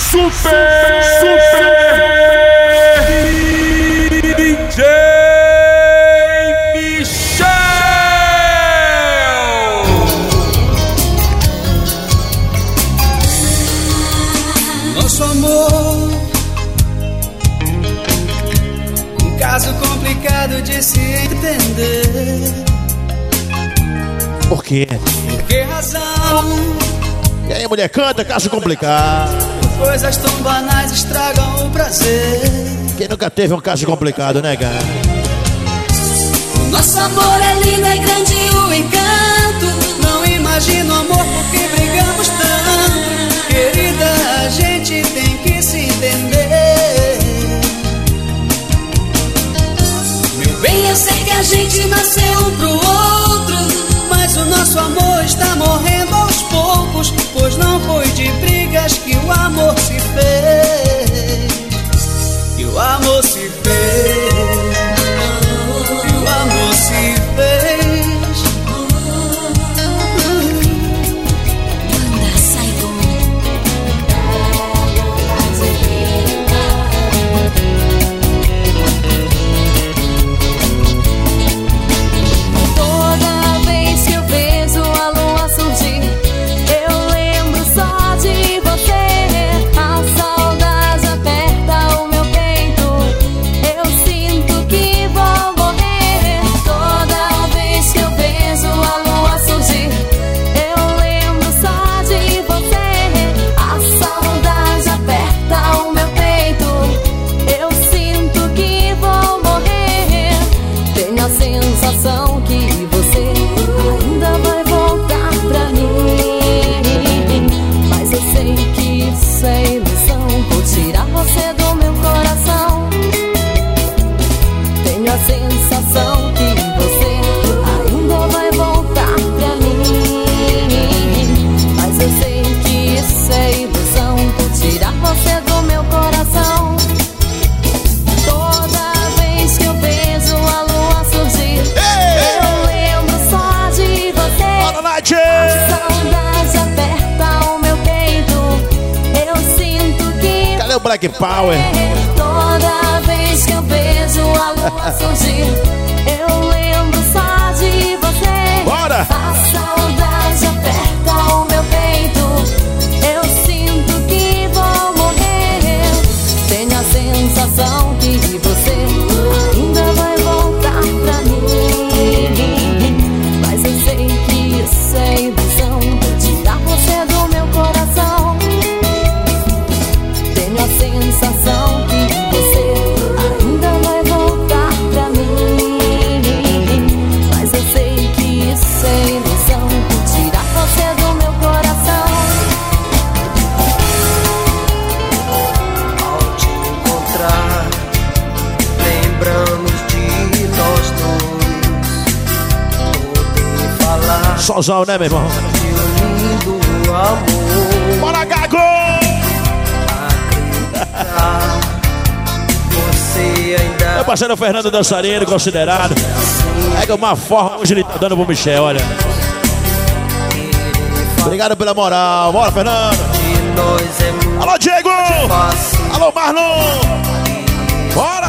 DJ Michel. Nosso amor, um caso complicado de se entender. Por quê? Por que razão? E aí, mulher, canta, caso complicado. Coisas tão banais estragam o prazer. Quem nunca teve um caso complicado, né, cara? Nosso amor é lindo, é grande o encanto. Não imagino amor porque brigamos tanto. Querida, a gente tem que se entender. Meu bem, eu sei que a gente nasceu um pro outro, mas o nosso amor está morrendo aos poucos, pois não foi de brigas que o amor se fez. Que o amor se fez. Que o amor se fez. Manda, sai toda vez que eu vejo a lua surgir, eu lembro só de você. A saudade aperta o meu peito, eu sinto que vou morrer. Toda vez que eu vejo a lua surgir, eu lembro só de você. A saudade aperta o meu peito, eu sinto que vou morrer. Tenho a sensação que você ainda vai voltar pra mim, mas eu sei que isso é ilusão. Vou tirar você do meu coração. Tenho a sensação que você ainda vai voltar pra mim, mas eu sei que isso é ilusão. Vou tirar você do meu coração. Toda vez que eu vejo a lua surgir, eu lembro só de você. Boa noite! Saudade aperta o meu peito, eu sinto que Cadê o Black Power? toda vez que eu vejo a lua surgir, eu lembro só de você. Bora! A saudade aperta o meu peito, eu sinto que vou morrer. Tenho a sensação que você ainda vai voltar pra mim, mas eu sei que isso é ilusão. Vou tirar você do meu coração. Tenho a sensação que você ainda vai voltar pra mim, mas eu sei que isso é ilusão. Vou tirar você do meu coração. Ao te encontrar, lembramos de nós dois. Poder falar Solzão, né, meu irmão? de um lindo amor. Bora, Gago! Acreditar, você ainda Meu parceiro Fernando Dançarino, considerado. É uma forma hoje ele tá dando pro Michel, olha. Obrigado pela moral. Bora, Fernando. de nós é muito Alô, Diego! fácil. Alô, Marlon! Bora!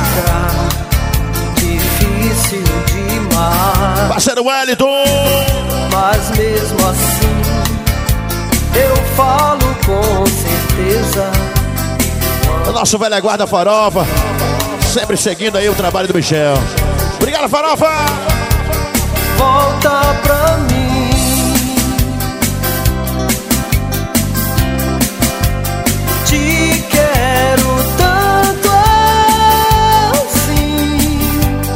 Difícil demais, Parceiro Wellington! mas mesmo assim eu falo com certeza. O nosso velho guarda Farofa, sempre seguindo aí o trabalho do Michel. Obrigado, Farofa! Volta pra mim. Te quero tanto assim,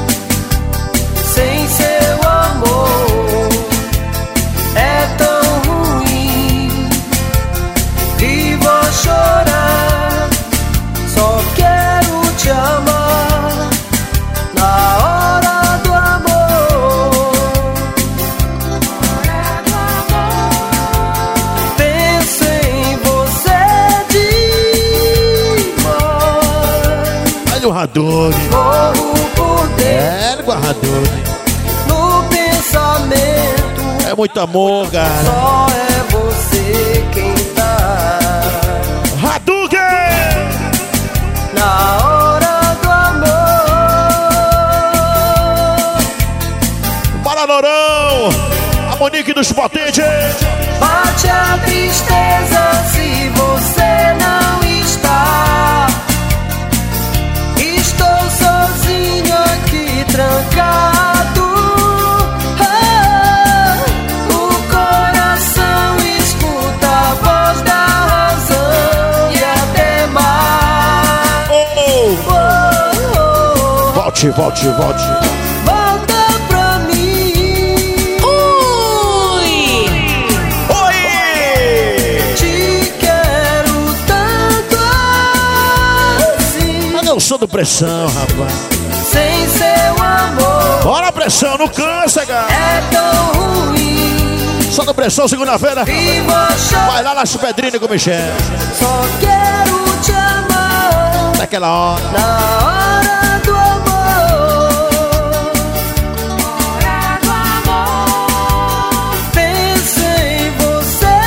sem seu amor é tão ruim. E vou chorar, só quero te amar na hora do amor. Penso em você demais. Olha o Hadouken. Morro por dentro, É, o Hadouken. no pensamento. É muito amor, cara. Só é você quem tá. Hadouken! dos potentes. Bate a tristeza se você não está. Estou sozinho aqui trancado. O coração escuta a voz da razão e até mais. Volte. Volta pra mim. Oi! Te quero tanto assim. Cadê o som do Pressão, rapaz? Sem seu amor Bora, Pressão, não cansa, cara. é tão ruim. Som do Pressão, segunda-feira. Vivo achando, Vai lá nas pedrinhas com o Michel. só quero te amar Naquela hora. na hora do amor. Pensa em você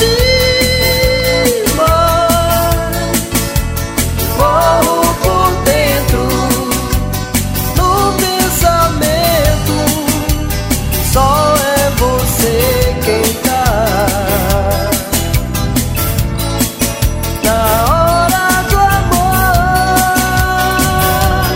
demais. Morro por dentro no pensamento. Só é você quem tá na hora do amor.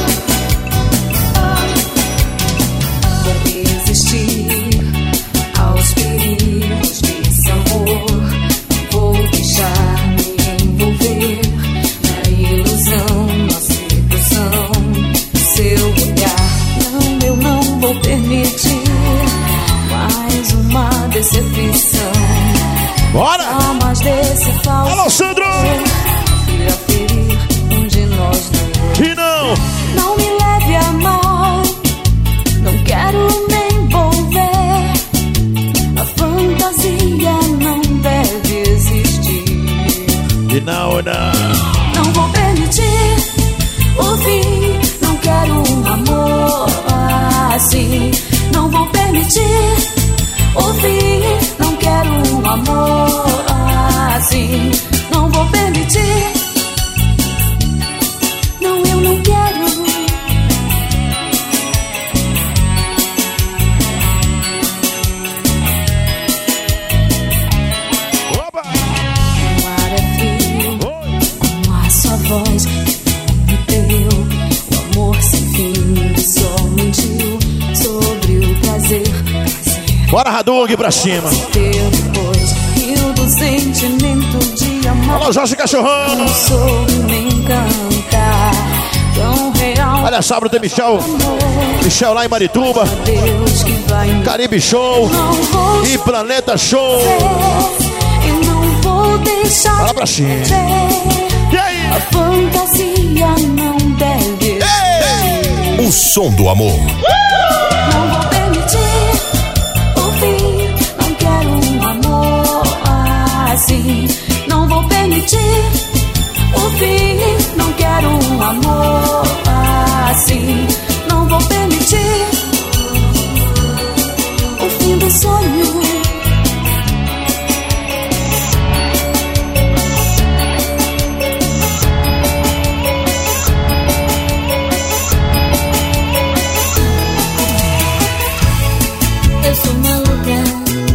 Vou resistir aos perigos desse amor. Vou deixar me envolver na ilusão, na sedução do seu olhar. Não, eu não vou permitir mais uma decepção. Bora! Há mais desse falso Alô, Sandro! irá ferir um de nós dois. E não! Não me leve a mal, não quero me envolver. A fantasia não deve existir. E não. Não vou permitir o fim, não quero um amor assim. Não vou permitir o fim, não quero um amor assim. Não vou permitir. Não, eu não quero. Opa! O ar é frio, como a sua voz me deu. O amor sem fim só mentiu sobre o prazer. Bora, Hadug, pra cima. Teu depois, rio do sentimento de amor. Alô, Jorge Cachorrão. Não soube me encantar, tão real. Olha, sábado tem Michel lá em Marituba. Deus que vai me Caribe Show não vou e Planeta Show. e não vou deixar Fala pra cima. de E aí? a fantasia não deve. O som do amor. Não vou permitir o fim, não quero um amor assim. Não vou permitir o fim, não quero um amor assim. Não vou permitir o fim do sonho. Eu sou maluca,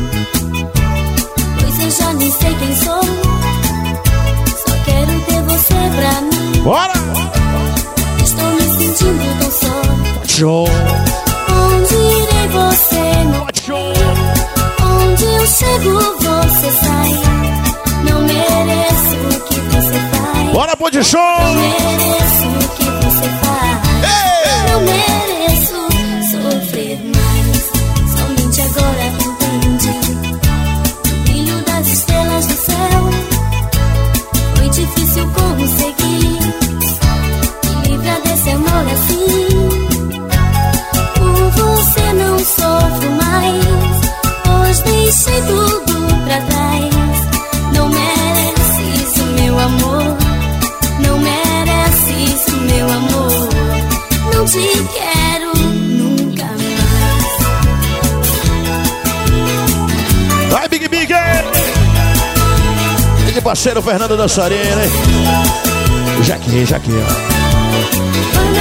pois eu já nem sei quem sou. Só quero ter você pra mim. Bora! Estou me sentindo tão só. Show! Onde irei você não Show! Onde eu chego você sai. Não mereço o que você faz. Bora, pô de show! Não mereço o que você faz. Não mereço sofrer mais. Somente agora entendi o brilho das estrelas do céu. Foi difícil conseguir me livrar desse amor assim. Por você não sofro mais, pois deixei tudo pra trás. Não merece isso, meu amor. Não merece isso, meu amor. Não te quero nunca mais. Vai, Big Big! Big parceiro Fernando Dançarina, hein? Já aqui, ó.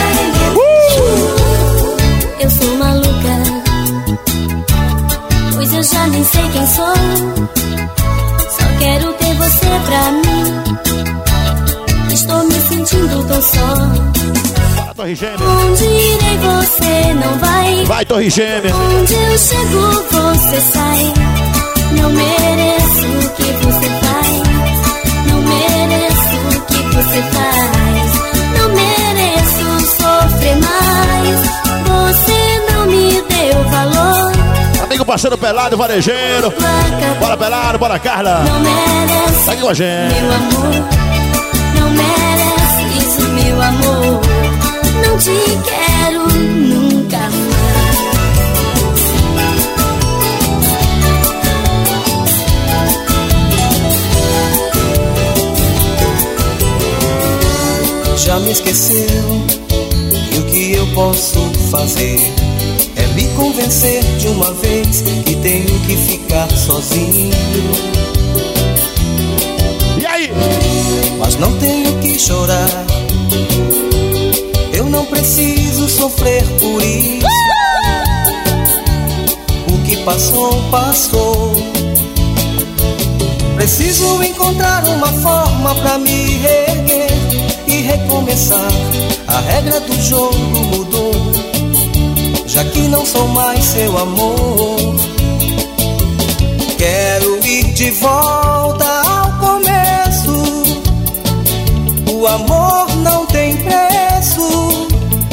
Eu sou maluca, pois eu já nem sei quem sou. Só quero ter você pra mim. Estou me sentindo tão só. Torre Gêmea. Onde irei você não vai. Vai, Torre Gêmea. Onde eu chego você sai. Não mereço o que você faz. Não mereço o que você faz. Não mereço sofrer mais. Você não me deu valor. Amigo parceiro pelado, varejeiro. Bora pelado, bora Carla. Não merece, tá aqui com a gente. Meu amor, não merece isso, meu amor. Não te quero nunca mais. Já me esqueceu e o que eu posso fazer é me convencer de uma vez que tenho que ficar sozinho. E aí? Mas não tenho que chorar. Eu não preciso sofrer por isso. O que passou, passou. Preciso encontrar uma forma pra me reerguer e recomeçar. A regra do jogo mudou, já que não sou mais seu amor. Quero ir de volta ao começo. O amor não tem preço.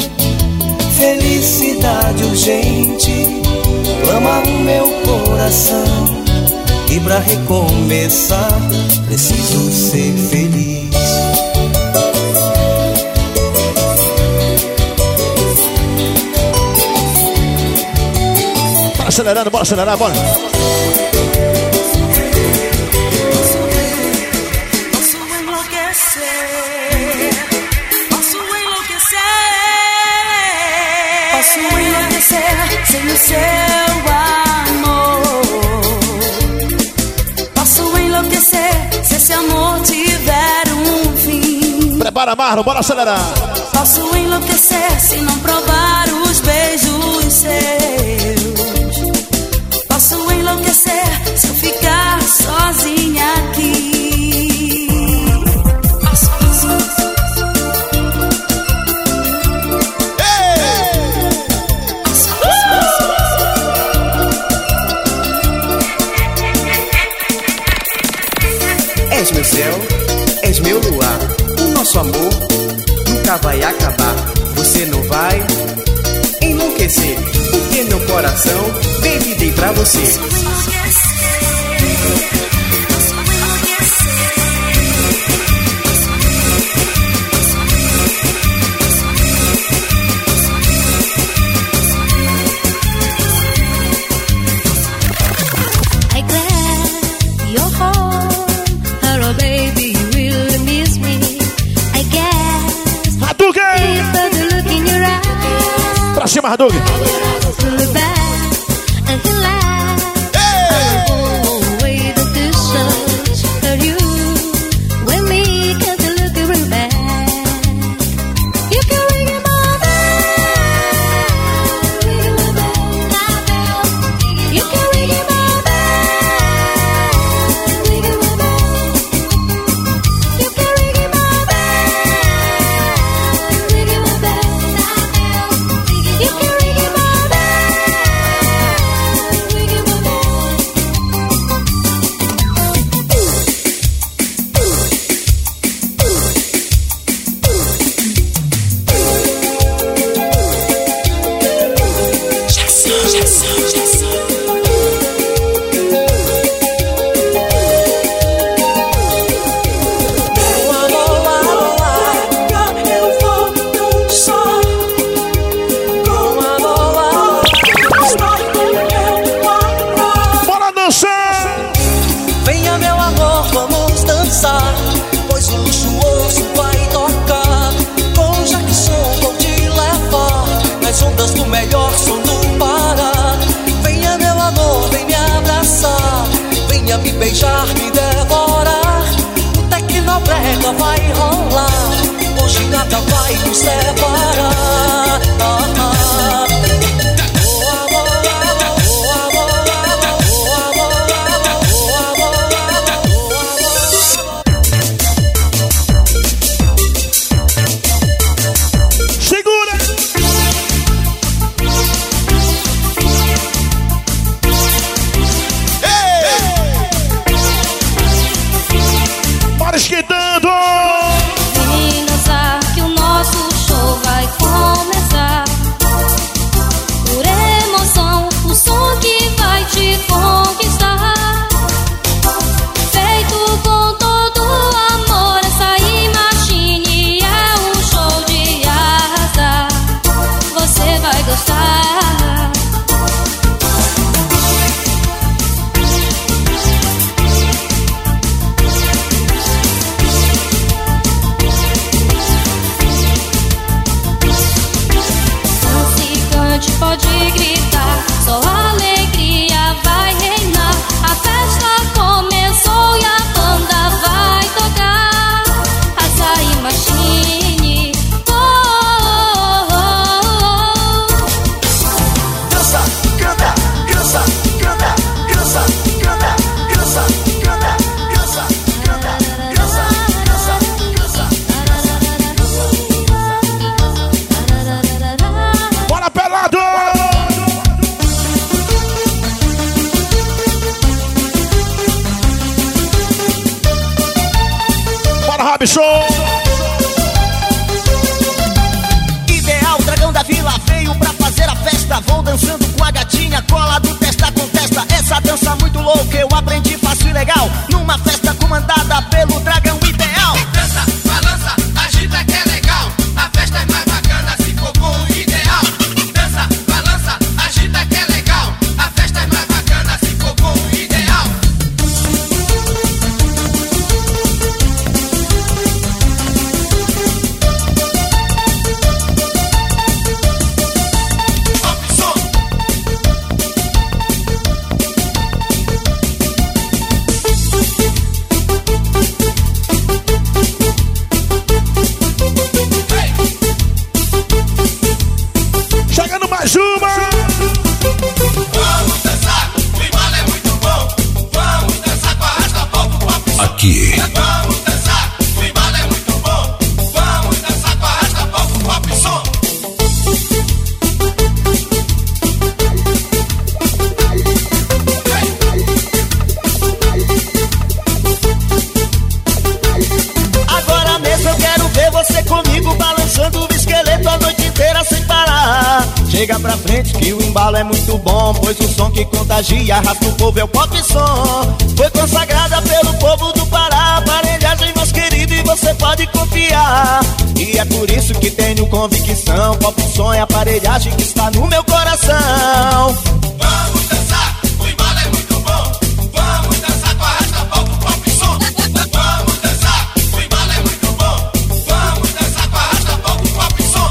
Felicidade urgente clama o meu coração. E pra recomeçar preciso ser feliz. Bora acelerando, bora acelerar, bora. Posso enlouquecer. Posso enlouquecer. Posso enlouquecer sem o seu amor. Posso enlouquecer se esse amor tiver um fim. Prepara, Marlon, bora acelerar. Posso enlouquecer se não provar os beijos seus. Posso enlouquecer se eu ficar sozinha aqui. És meu céu, és meu luar. O nosso amor nunca vai acabar. Você não vai enlouquecer, porque meu coração baby dei pra você. I glad you're home. Hello baby, you really miss me. I guess Hadouken! but the look in your eyes. Pra cima, Hadouken! Look back and he laughed. I will go away the distance. But you with me can't look real bad. You can ring him all back. You can ring him all back. You can ring him all back. You can ring him all back. You can ring him all back. Bora dançar! Venha meu amor, vamos dançar, pois o luxuoso vai tocar. Com Jackson vou te levar nas ondas do melhor som do Pará. Venha meu amor, vem me abraçar, venha me beijar, me devorar. O Tecnobrega vai rolar, hoje nada vai nos separar. Robson. Ideal, dragão da vila veio pra fazer a festa. Vou dançando com a gatinha, cola do testa com testa. Essa dança muito louca eu aprendi fácil e legal, numa festa comandada pelo dragão ideal. Dança, balança, agita que é legal. A festa é mais bacana se for com o ideal. Dança, balança, agita que é legal. A festa é mais bacana se for com o ideal. Chegando mais uma. Vamos dançar, o embalo é muito bom. Vamos dançar com a arrasta pouco pop. Aqui. Vamos dançar, o embalo é muito bom. Vamos dançar com a arrasta pouco pop som. Agora mesmo eu quero ver você comigo balançando o esqueleto a noite inteira sem parar. Chega pra frente que o embalo é muito bom, pois o som que contagia, arrasta o povo é o pop som. Foi consagrada pelo povo do Pará, aparelhagem mais querida e você pode confiar. E é por isso que tenho convicção, pop som é a aparelhagem que está no meu coração. Vamos dançar, o embalo é muito bom. Vamos dançar com a arrasta pouco pop som. Vamos dançar, o embalo é muito bom. Vamos dançar com a arrasta pouco pop som.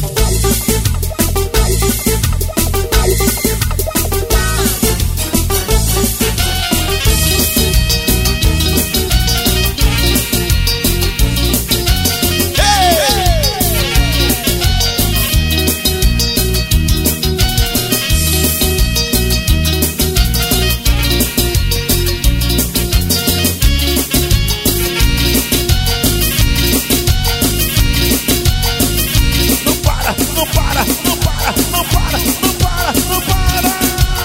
Não para, não para, não para, não para, não para, não para.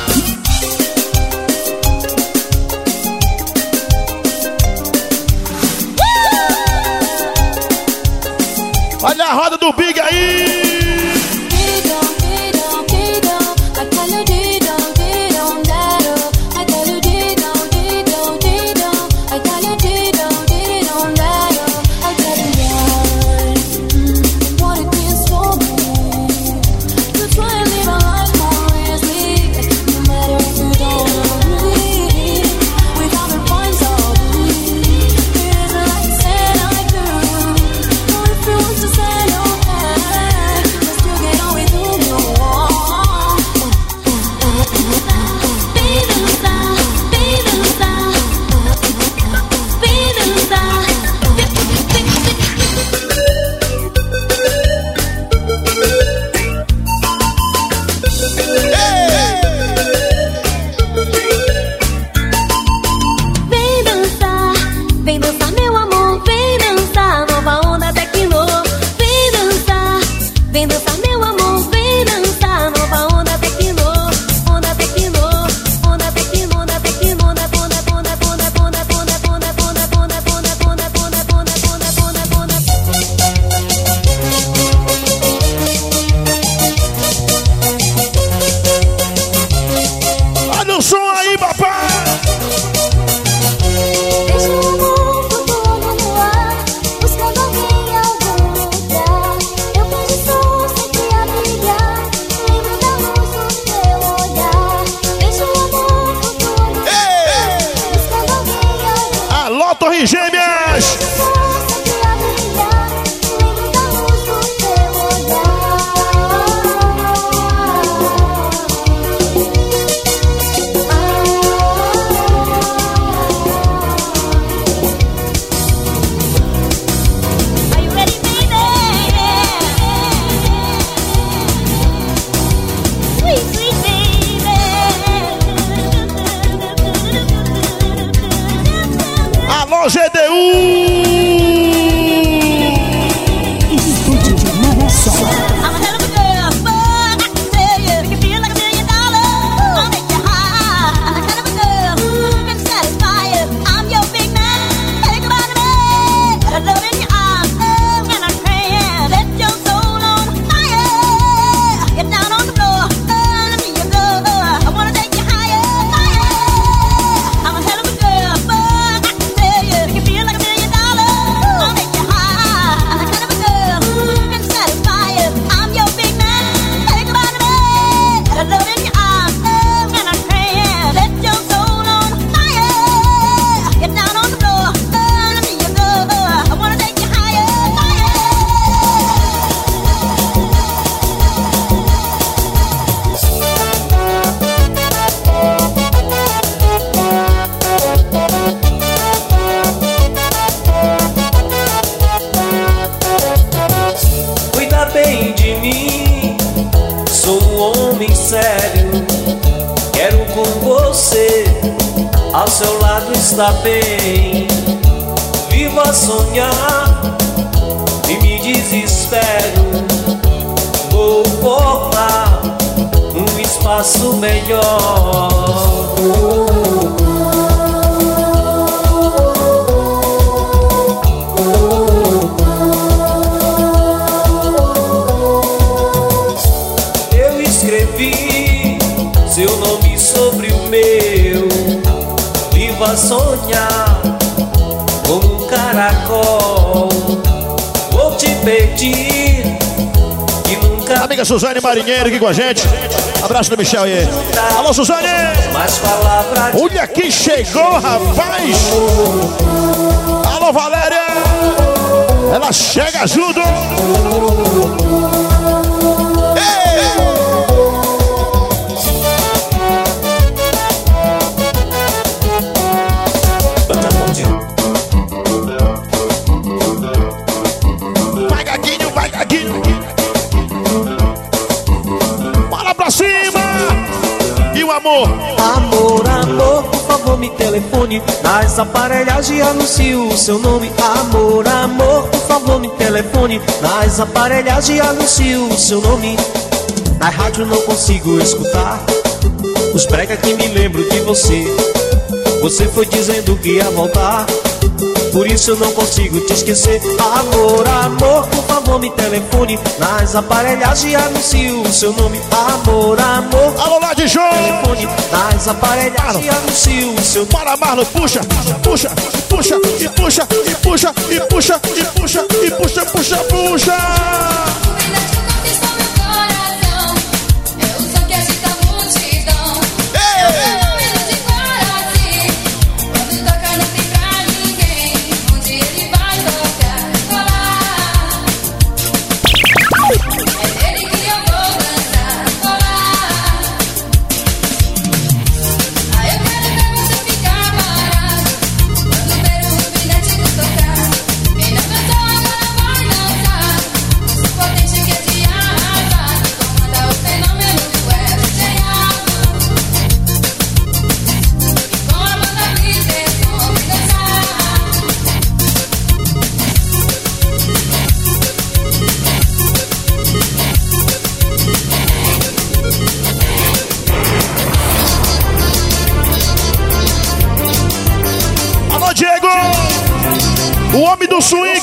Olha a roda do Big aí. Say no. seu lado está bem. Vivo a sonhar e me desespero. Vou formar um espaço melhor. Eu escrevi seu nome sobre o meu. Vivo a sonhar como um caracol. Vou te pedir que nunca... Amiga Suzane Marinheiro aqui com a gente. Abraço do Michel aí. Alô, Suzane! Mais palavras. Olha quem chegou, rapaz! Alô, Valéria! Ela chega junto! Vai, Gaguinho, vai, Gaguinho! Bora pra cima! E o amor? Amor, amor, por favor me telefone. Nas aparelhagens anuncio o seu nome. Amor, amor, por favor me telefone. Nas aparelhagens anuncio o seu nome. Na rádio não consigo escutar os brega que me lembro de você. Você foi dizendo que ia voltar, por isso eu não consigo te esquecer. Amor, amor, por favor me telefone. Nas aparelhagens anuncio o seu nome. Amor, amor, Alô, lá de João! telefone. Nas aparelhagens anuncio o seu nome. Bora, Marlon, puxa, puxa, puxa, e puxa, e puxa, e puxa, e puxa, e puxa, puxa, puxa! O homem do swing!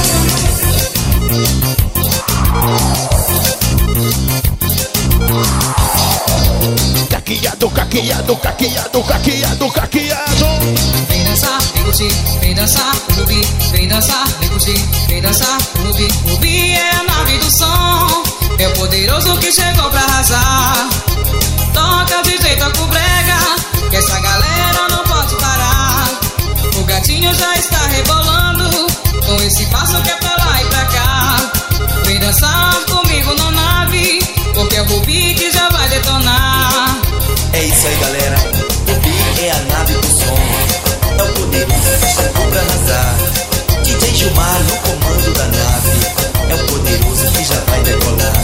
Caqueado, caqueado, caqueado, caqueado, caqueado. Vem dançar, vem curtir, vem dançar, clube. Vem dançar, vem curtir, vem dançar, clube. Clube é a nave do som, é o poderoso que chegou pra arrasar. Toca de jeito com brega, que essa galera não pode parar. O gatinho já está rebolando, com esse passo que é pra lá e pra cá. Vem dançar comigo na nave, porque é o Rubi que já vai detonar. É isso aí, galera. Rubi é a nave do som, é o poderoso que chegou pra arrasar. DJ Gilmar no comando da nave, é o poderoso que já vai decolar.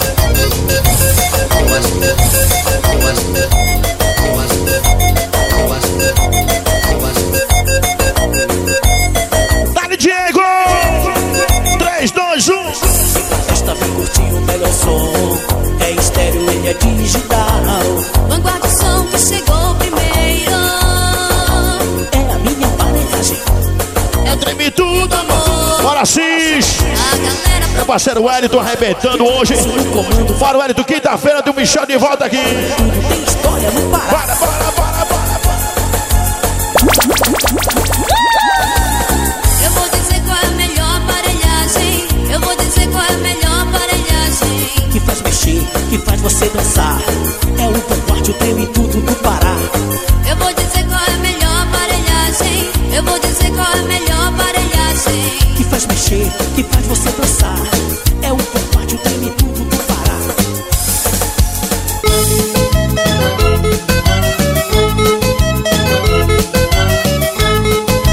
Dale, Diego! 3, 2, 1. Está bem curtindo o melhor som. É estéreo, ele é digital. Vanguarda o som que chegou primeiro. É a minha aparelhagem. É o Treme tudo, amor. Bora, Cis! A galera Meu parceiro Wellington arrebentando hoje. Bora, Wellington, quinta-feira do Michel de volta aqui. Tem história no Pará. Bora, bora, bora, bora, bora. Eu vou dizer qual é a melhor aparelhagem. Eu vou dizer qual é a melhor aparelhagem. Que faz mexer, que faz você dançar. É o Vanguarda, o treme tudo do Pará. Eu vou dizer qual é a melhor aparelhagem. Eu vou dizer qual é a melhor aparelhagem. Que faz mexer, que faz você dançar. É o Vanguarda, o treme tudo do Pará.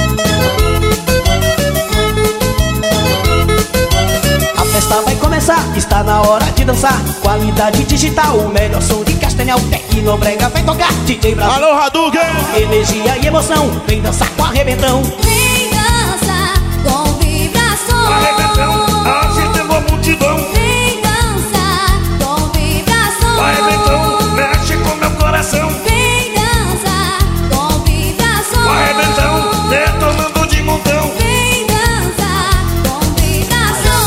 A festa vai começar. Está na hora de dançar. Qualidade digital, o melhor som de Castanhal. Tecnobrega vai tocar. DJ Brasil. Alô, Hadouken! Energia e emoção. Vem dançar com arrebentão. Vem dançar com vibração. Arrebentão, agitando a multidão. Vem dançar com vibração. Arrebentão, mexe com meu coração. Vem dançar com vibração. Arrebentão, detonando de montão. Vem dançar com vibração.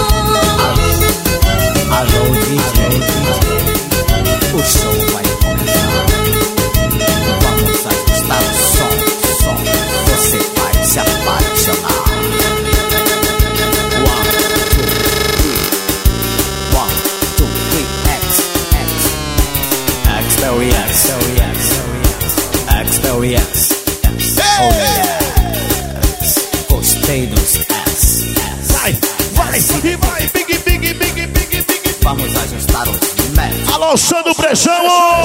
Alô, DJ, o show vai começar. Vamos ajustar o som, você vai se apaixonar. 1, 2, 3, Experience. Oh yes. Gostei dos S. Vai, e vai, big. Vamos ajustar os métodos. Alô, Sandro Pressão!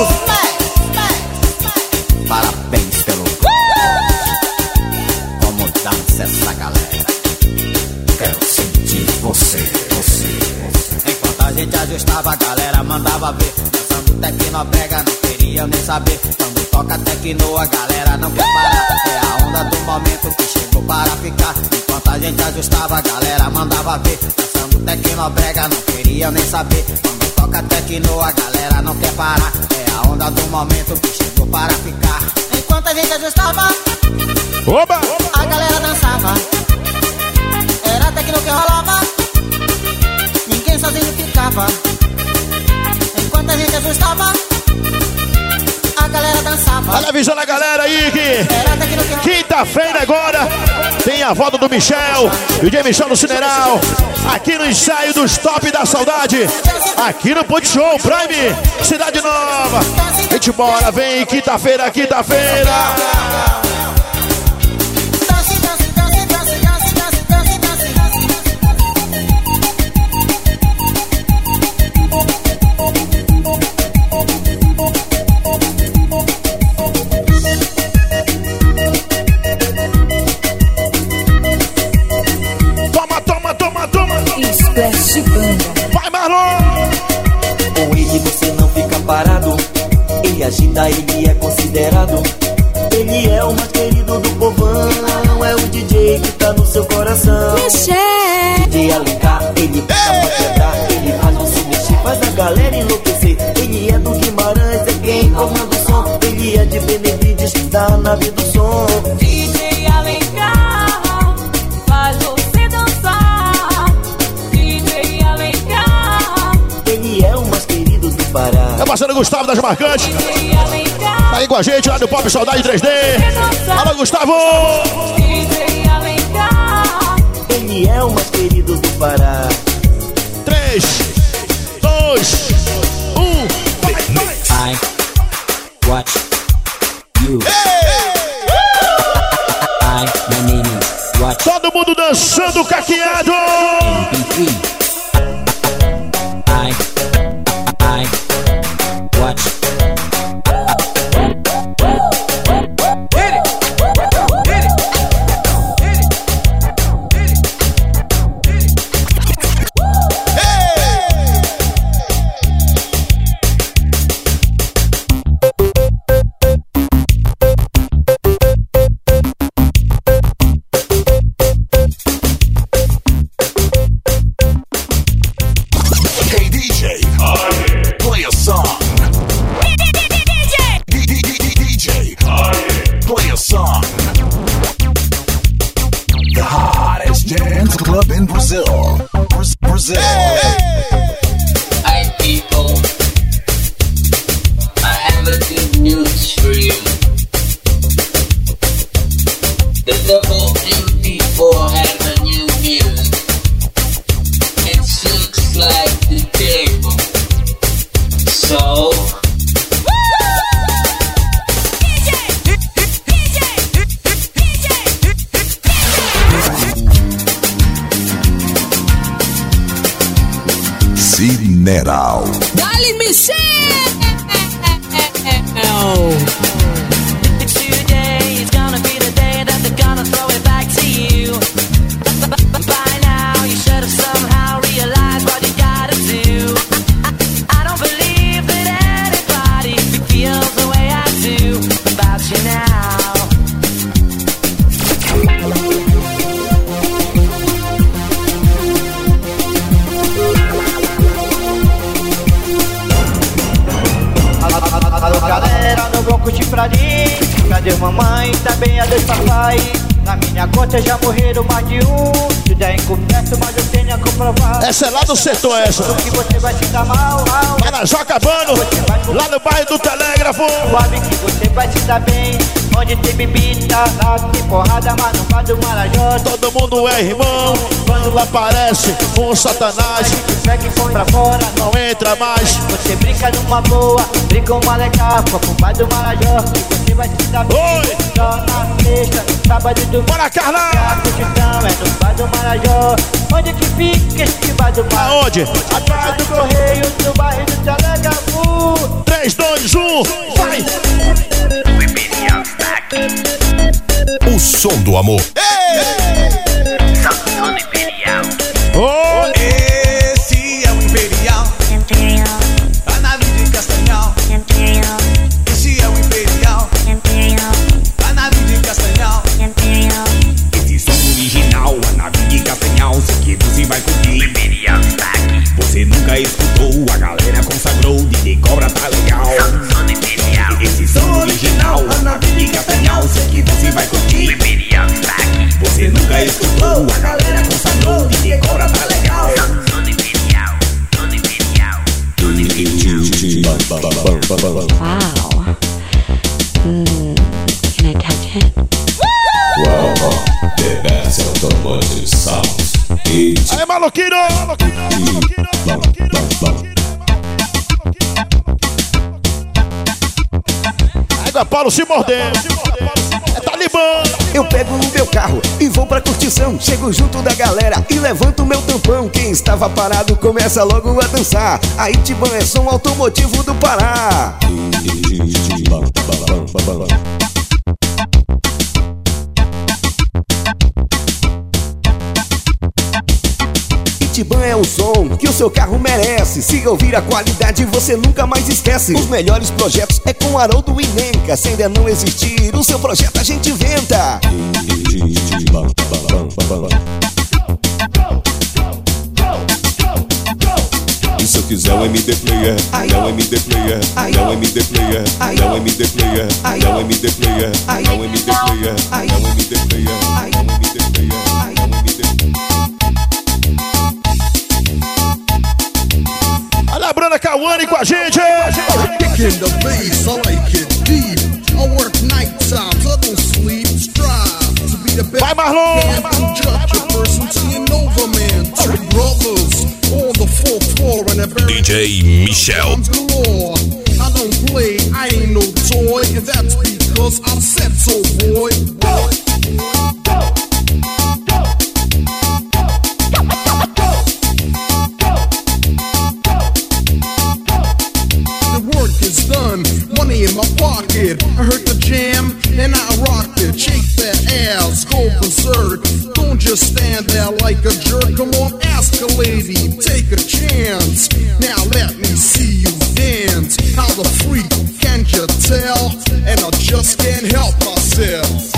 Parabéns pelo como dança essa galera. Quero sentir você. Enquanto a gente ajustava, a galera mandava ver. Dançando tecnobrega, não queria nem saber. Quando toca tecno, a galera não quer parar. É a onda do momento que chegou para ficar. Enquanto a gente ajustava, a galera mandava ver. Dançando tecnobrega, não queria nem saber. Quando toca tecno, a galera não quer parar. É a onda do momento que chegou para ficar. Enquanto a gente ajustava, Oba! a galera dançava. Era tecno que rolava. Ninguém sozinho ficava. Enquanto a gente ajustava, a galera dançava. Olha avisando a galera aí que Era tecno que rolava. quinta-feira agora tem a volta do Michel, DJ Michel no Cineral, aqui no ensaio dos Top da Saudade, aqui no Ponte Show Prime, Cidade Nova. Gente, bora, vem, quinta-feira. Toma. Splash Banda. Vai, Marlon! Com ele você não fica parado. Ele agita, ele é considerado. Ele é o mais querido do povão. É o DJ que tá no seu coração. Michel. DJ Alencar, ele bota pra quebrar. Ele faz você mexer, faz a galera enlouquecer. Ele é do Guimarães, é quem comanda o som. Ele é de Benevides, da nave do som. DJ Alencar faz você dançar. DJ Alencar. Ele é o mais querido do Pará. É o parceiro Gustavo das Marcantes, DJ Alencar. tá aí com a gente lá do Pop Saudade 3D. Alô, Gustavo! DJ Alencar. Ele é o mais querido do Pará. 3, 2, 1, vai! I watch you. I, my name is Watch Todo mundo dançando caqueado! MP3. I watch. Hey DJ, play a song. DJ, play a song. The hottest dance club in Brazil. Brazil. Hi people, I have a good news for you. The double MP4 has a new music. It looks like the table. So Cineral. Dale, Michel. Today is gonna be the day that they're gonna throw it back to you. By now you should have somehow realized what you gotta do. tá bem, adeus papai. Na minha conta já morreram mais de um. Tudo é encoberto, mas eu tenho a comprovar. Essa é lá do setor, essa. Que você vai se dar mal. Marajó Cabano, lá no bairro do Telégrafo. Sabe que você vai se dar bem. Onde tem bebida, lá tem porrada, mas não vai do Marajó. Todo mundo é irmão. Quando aparece um satanás, pega e põe pra fora, não entra mais. Você brinca numa boa, brinca uma legal. Copo vai do Marajó, que você vai se dar bem. Oi! Só na sexta, no sábado e domingo. Bora, Carla! A curtição é no bar do Marajó. Onde que fica esse bar do Marajó? Aonde? Atrás do Correio, no bairro do Telégrafo. 3, 2, 1, vai! O som do amor. Oh! Esse é o Imperial, a nave de Castanhal. Esse é o Imperial, a nave de Castanhal. Esse som original, a nave de Castanhal. Sei que você vai curtir. Você nunca escutou, a galera consagrou. DJ Cobra tá legal. Esse som original, a nave de Castanhal. Sei que você vai curtir. Você nunca escutou, a galera consagrou. DJ Cobra tá legal. Wow. Can I touch it? The best automotive sounds. Aí, maluquinho! Aí, Paulo se mordendo. É Talibã! Eu pego o meu carro e vou pra curtição. Chego junto da galera e levanto meu tampão. Quem estava parado começa logo a dançar. A Itibã é som automotivo do Pará. Itibã é o som que o seu carro merece. Se ouvir a qualidade, você nunca mais esquece. Os melhores projetos é com Haroldo e Nenca. Se ainda não existir, o seu projeto a gente inventa. E se eu quiser um MD player, não MD player, não MD player, não MD player, não MD player, não MD player, não MD player, não MD player. Olha a Bruna Cauane com a gente! Kicking the bass, I like it deep. I work night times, I don't sleep. Strive to be the best. Vai, Marlon! Can't judge a person till you know the man. Two brothers on the fourth floor and a very DJ Michel. galore. I don't play, I ain't no toy, and that's because I'm set so, boy. The work is done, money in my pocket. I heard the jam and I rocked it. Shake that ass, go berserk. Don't just stand there like a jerk. Come on, ask a lady, take a chance. Now let me see you dance. How the freak, can't you tell? And I just can't help myself.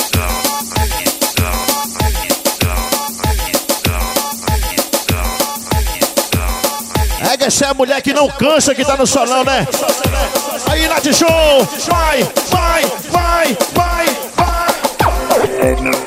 Essa é a mulher que não cansa, que tá no solão, né? Aí, Nath Show! Vai, vai, vai, vai, vai!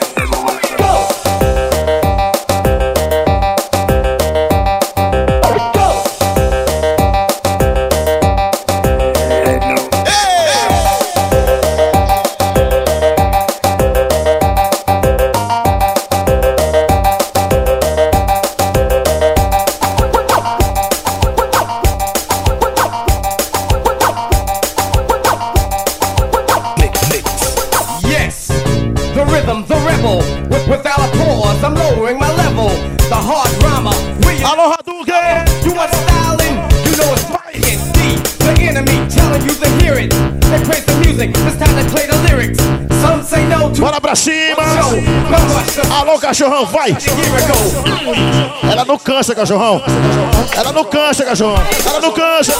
Alô, Hadouken! You want styling? You know it's fighting. The enemy telling you to hear it. They praise the music, it's time to play the lyrics. Some say no to. Bora pra cima! Alô, cachorrão, vai! Ela não cansa, cachorrão! Ela não cansa, cachorrão! Ela não cansa!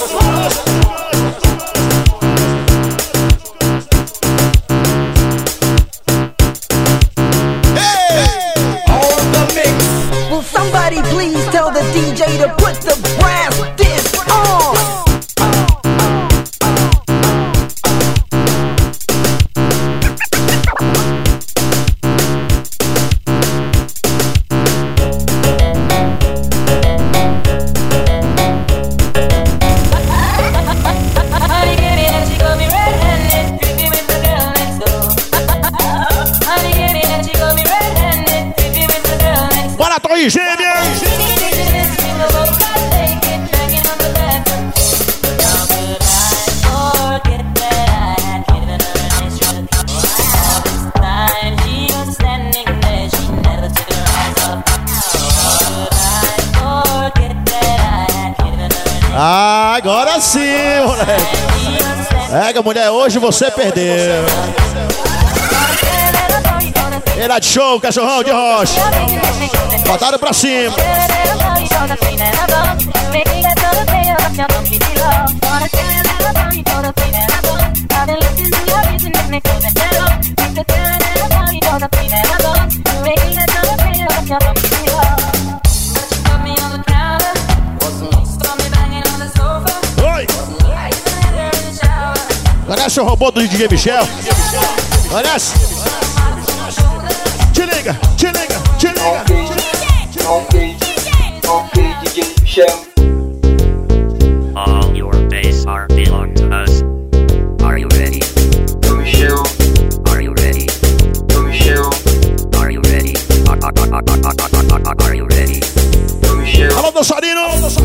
Will somebody please tell the DJ to put the brass disc on? Gêmeas! Ah, agora sim, moleque. Pega, mulher, hoje você perdeu. Era de show, cachorrão de rocha. Botaram pra cima. Oi! Parece o robô do DJ Michel. Parece? Te liga, te liga, te liga. Okay, DJ Michel. All your days are belong to us. Are you ready? Yo, Michel. Are you ready? Yo, Michel. Are you ready? Are you ready? Yo, Michel. Alô, dançarino!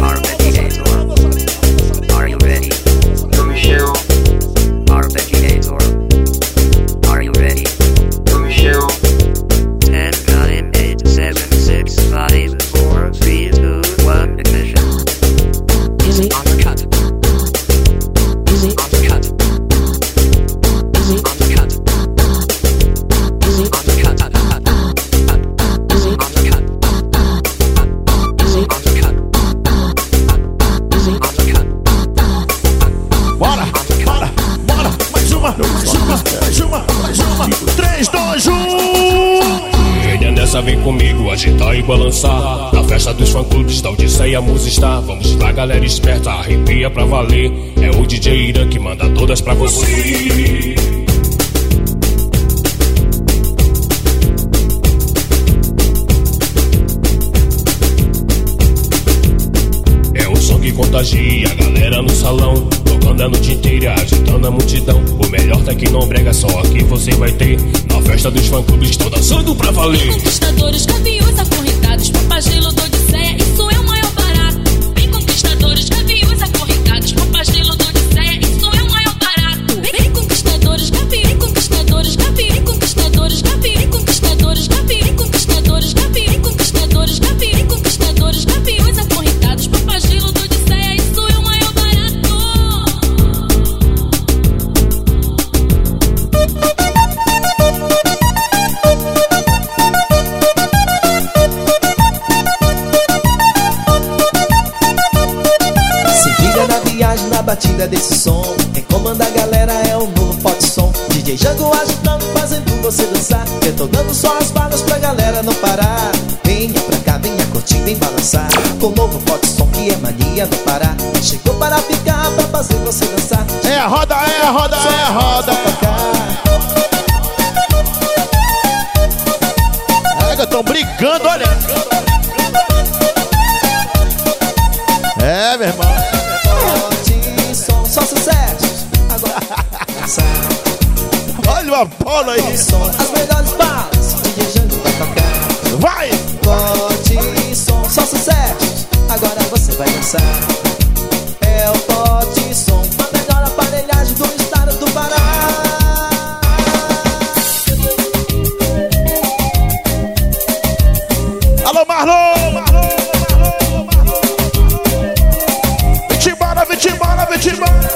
Are you ready? Yo, Michel. Arpeggiator. Are you ready? Yo, Michel. 10, 9, 8, 7, 6, 5, 4, 3, 2, 1, ignition. Easy undercut. Easy undercut. Easy undercut. Easy undercut. Easy undercut. Easy undercut. Easy undercut. Bora, bora, bora. Mais uma, mais uma. 3, 2, 1. Venha nessa, vem comigo, agitar e balançar. Na festa dos fã-clubes da Odisseia Musa está. Vamos lá, galera esperta, arrepia pra valer. É o DJ Irã que manda todas pra você. É o som que contagia a galera no salão, tocando a noite inteira, agitando a multidão. O melhor Tecnobrega só aqui você vai ter. Na festa dos fã-clubes estão dançando pra valer. Conquistadores, gaviões acorrentados, papagelo do Odisseia, isso é o maior barato. Vem conquistadores, gaviões acorrentados, papagelo do Odisseia, isso é o maior barato. Vem conquistadores, gaviões, conquistadores, gaviões, conquistadores, gaviões, conquistadores, gaviões, conquistadores, gaviões, conquistadores, gaviões, conquistadores, gaviões acorrentados, papagelo do Odisseia, isso é o maior barato. Se liga na viagem, na batida desse som. Quem comanda a galera é o novo Forte Som. DJ Jango agitando, fazendo você dançar. Eu tô dando só as balas pra galera não parar. Venha pra cá, venha curtir, vem balançar. Com o novo Forte Som que é mania não parar. Chegou para ficar, pra fazer você dançar. É a roda, é a roda, é a roda. Pega, tão brincando, olha. É, meu irmão. Forte Som, só sucesso. Agora olha uma bola aí. As melhores balas, DJ Jango vai tocar. Vai! Forte Som, só sucesso. Agora você vai dançar. É o Forte Som, a melhor aparelhagem do estado do Pará. Alô, Marlon! Vitimbora, vitimbora!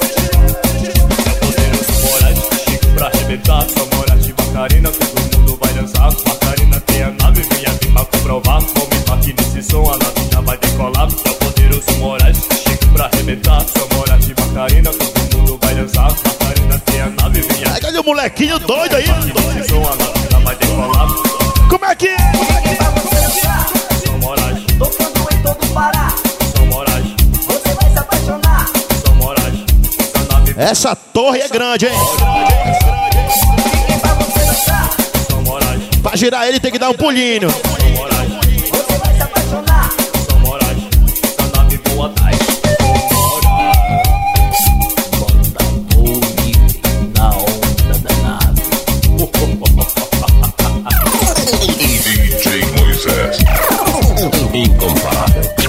Pra arrebentar, só Moraes de Macarena, todo mundo vai dançar. Macarena tem a nave, vem aqui pra comprovar. Aumenta aqui nesse som, a nave já vai decolar. É o poderoso Moraes, chega pra arrebentar, só Moraes de Macarena, todo mundo vai dançar. Macarena tem a nave, vem aqui. Olha o molequinho doido aí. Nesse som, a nave já vai decolar. Como é que é? Só Moraes, tocando em todo o Pará. só Moraes, Você vai se apaixonar. só Moraes. Essa nave Essa torre é grande, hein? só Moraes, Pra girar ele tem que dar um pulinho. só Moraes. Você vai se apaixonar. Só Moraes, essa nave voa atrás. Bota bonito na onda da nave. DJ Moisés. incomparável.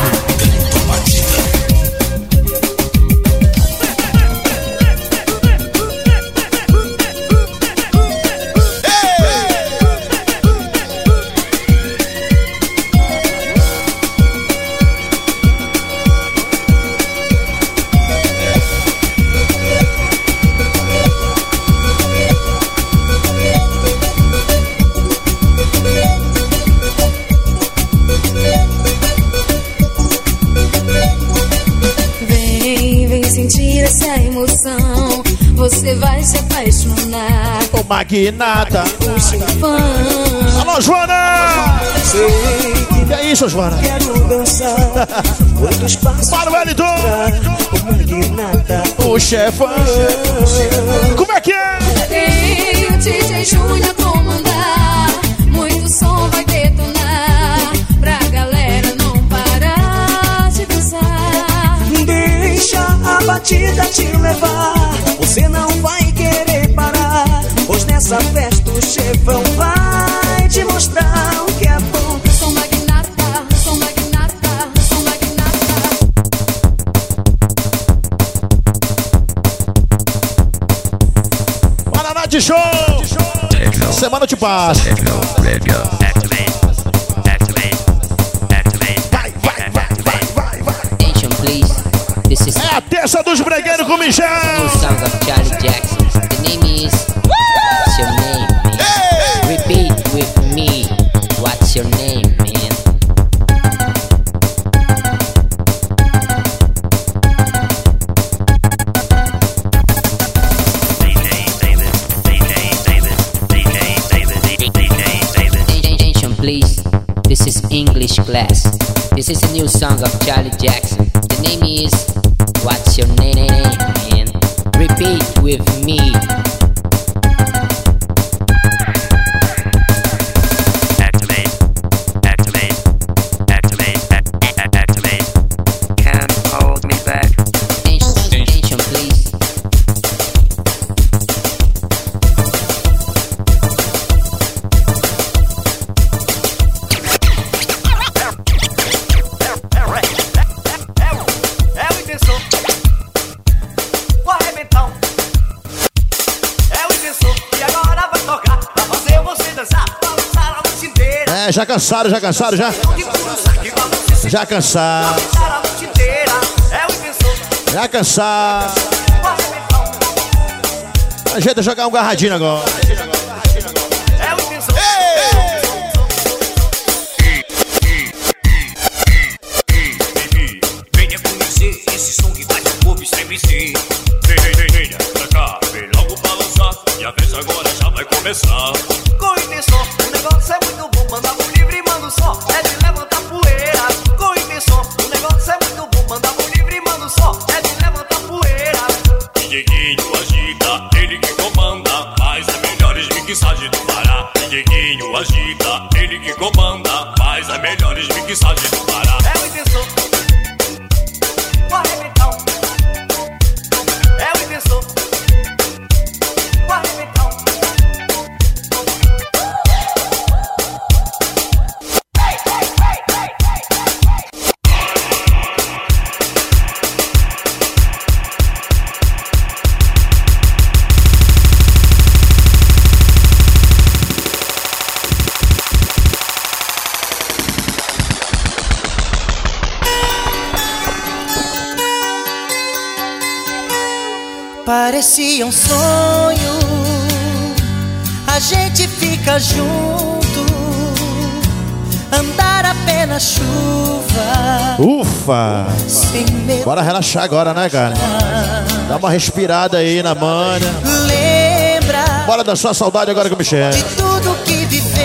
Você vai se apaixonar. Ô Magnata. O chefão. Alô, Joana! Sei que é isso, Joana? Quero dançar. Quantos passos para o Wellington. O Magnata. O chefão. Como é que é? Tem o DJ Júnior comandar. Muito som vai detonar. Pra galera não parar de dançar. Deixa a batida te levar. Você não vai querer parar, pois nessa festa o chefão vai te mostrar o que é bom. Sou magnata, sou magnata, sou magnata. Paraná de show! Semana de paz. Attention, please. This is É a terça dos bregueiros com Michel. new song of Charlie Jackson. The name is What's Your Name, man? Repeat with me. What's your name, man? Attention, please. This is English class. This is a new song of Charlie Jackson. The name is What's Your Name, man? Repeat with me. Can't hold me back. Attention, please. É o Invenção. O arrebentão. É o Invenção. E agora vai tocar pra fazer você dançar. Balançar a noite inteira. É, já cansaram, já. Já cansaram. Balançar a noite inteira. É o Invenção. Já cansaram. O arrebentão. Ajeita jogar um garradinho agora. É o Invenção. Venha conhecer esse som que faz o povo estremecer. Venha pra cá, vem logo balançar. E a festa agora já vai começar. Com intenção, o negócio é muito bom. Manda o livre e manda o som. É de levantar poeira. Com intenção, o negócio é muito bom. Manda o livre e manda o som. É de levantar poeira. Dieguinho agita, ele que comanda. Faz as melhores mixagens do Pará. Dieguinho agita, ele que comanda. Faz as melhores mixagens do Pará. É o Invenção. O arrebentão. É o Invenção. O arrebentão. Parecia um sonho, a gente fica junto, andar a pé na chuva. Ufa! Sem medo. Bora relaxar agora, né, cara? Dá uma respirada aí na manha. Lembra Bora dançar a saudade agora com o Michel. de tudo que vivemos,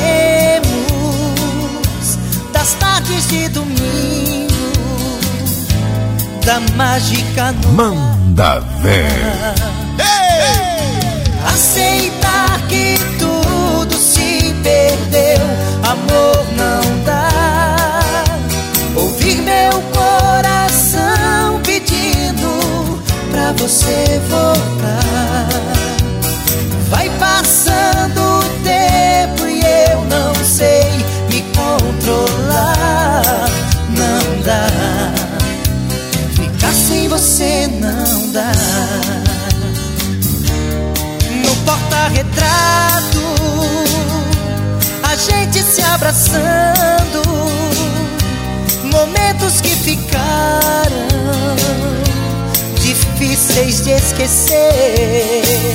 das tardes de domingo, da mágica no Manda ver. aceitar que tudo se perdeu, amor não dá. Ouvir meu coração pedindo pra você voltar. Vai passando o tempo e eu não sei me controlar. momentos que ficaram difíceis de esquecer.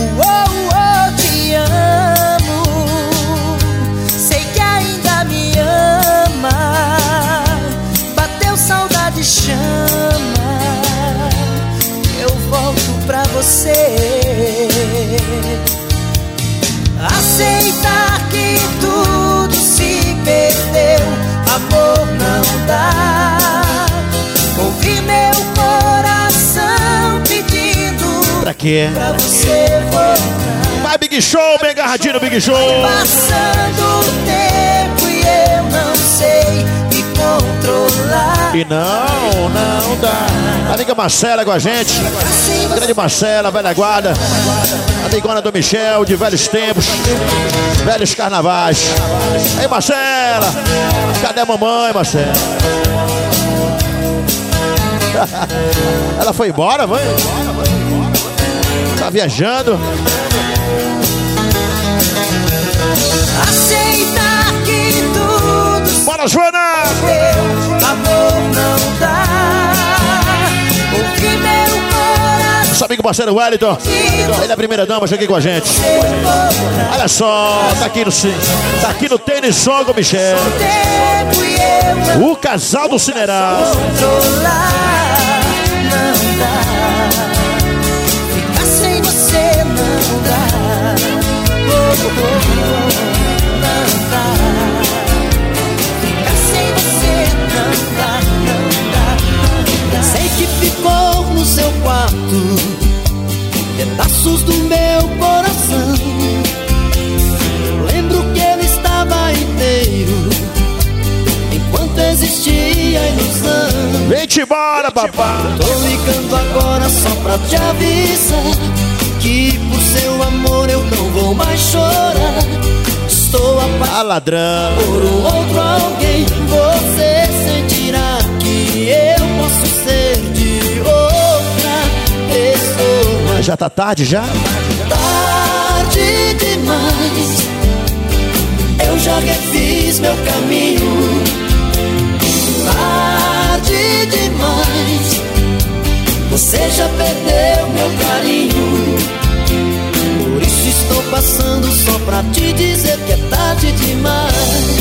Te amo, sei que ainda me ama. Bateu saudade, chama, eu volto pra você. Aceitar que tudo se perdeu, amor não dá. Ouvi meu coração pedindo pra quê? Pra você voltar. Vai, Big Show, bem agarradinho no Big Show. Passando o tempo e eu não sei me controlar. E não dá. A amiga Marcela com a gente. A grande Marcela, velha guarda. Amigona do Michel, de velhos tempos, velhos carnavais. Aí, Marcela, cadê a mamãe, Marcela? Ela foi embora, vai? Tá viajando. Aceitar que tudo. Bora, Joana! Amor não dá. Ouvi meu coração. Nosso amigo parceiro Wellington. Ele é a primeira dama, chega aqui com a gente. Olha só, tá aqui no Tênis Só com o Michel. O casal do Cineral. Não dá. Ficar sem você não dá. Não dá. Ficar sem você não dá. Sei que ficou no seu quarto pedaços do meu coração. Eu lembro que ele estava inteiro enquanto existia a ilusão. Vem-te embora, papai. Tô ligando agora só pra te avisar que por seu amor eu não vou mais chorar. Estou ladrão por um outro alguém. Você sentirá que eu posso ser de outra pessoa. Já tá tarde já? Tarde demais. Eu já refiz meu caminho. Tarde demais. Você já perdeu meu carinho. Por isso estou passando só pra te dizer que é tarde demais.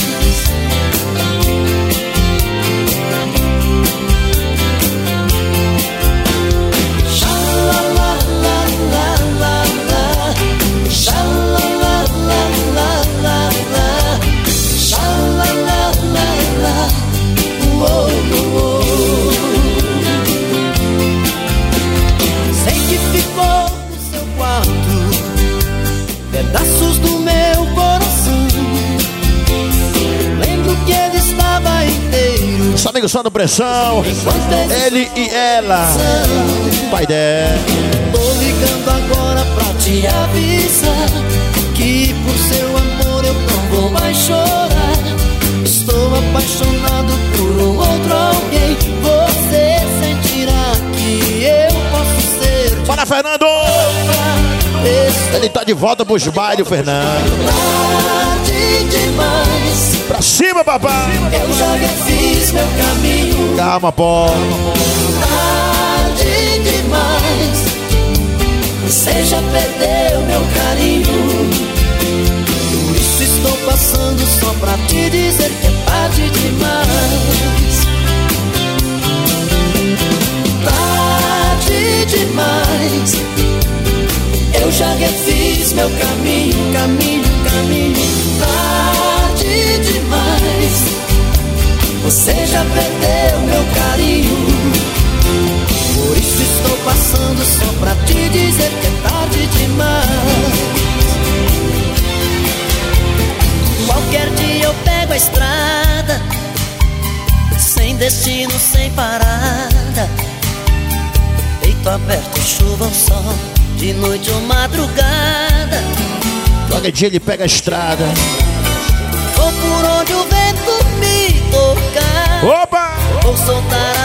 Sei que ficou no seu quarto pedaços do meu coração. Lembro que ele estava inteiro. Os amigos só no pressão. Ele e ela. Pai dela. Tô ligando agora pra te avisar que por seu amor eu não vou mais chorar. Estou apaixonado por um outro alguém. Você sentirá que eu posso ser. Bora, Fernando! Ele tá de volta pros bailes, Fernando. Tarde demais. Pra cima, papai! Eu já refiz meu caminho. Calma, pô. Tarde demais. Você já perdeu meu carinho. Por isso estou passando só pra te dizer que é tarde demais. Tarde demais. Eu já refiz meu caminho, caminho. Tarde demais. Você já perdeu meu carinho. Por isso estou passando só pra te dizer que é tarde demais. Qualquer dia eu pego a estrada, sem destino, sem parada. Peito aberto, chuva ou sol, de noite ou madrugada. Qualquer dia ele pega a estrada. Vou por onde o vento me tocar. Opa! Vou soltar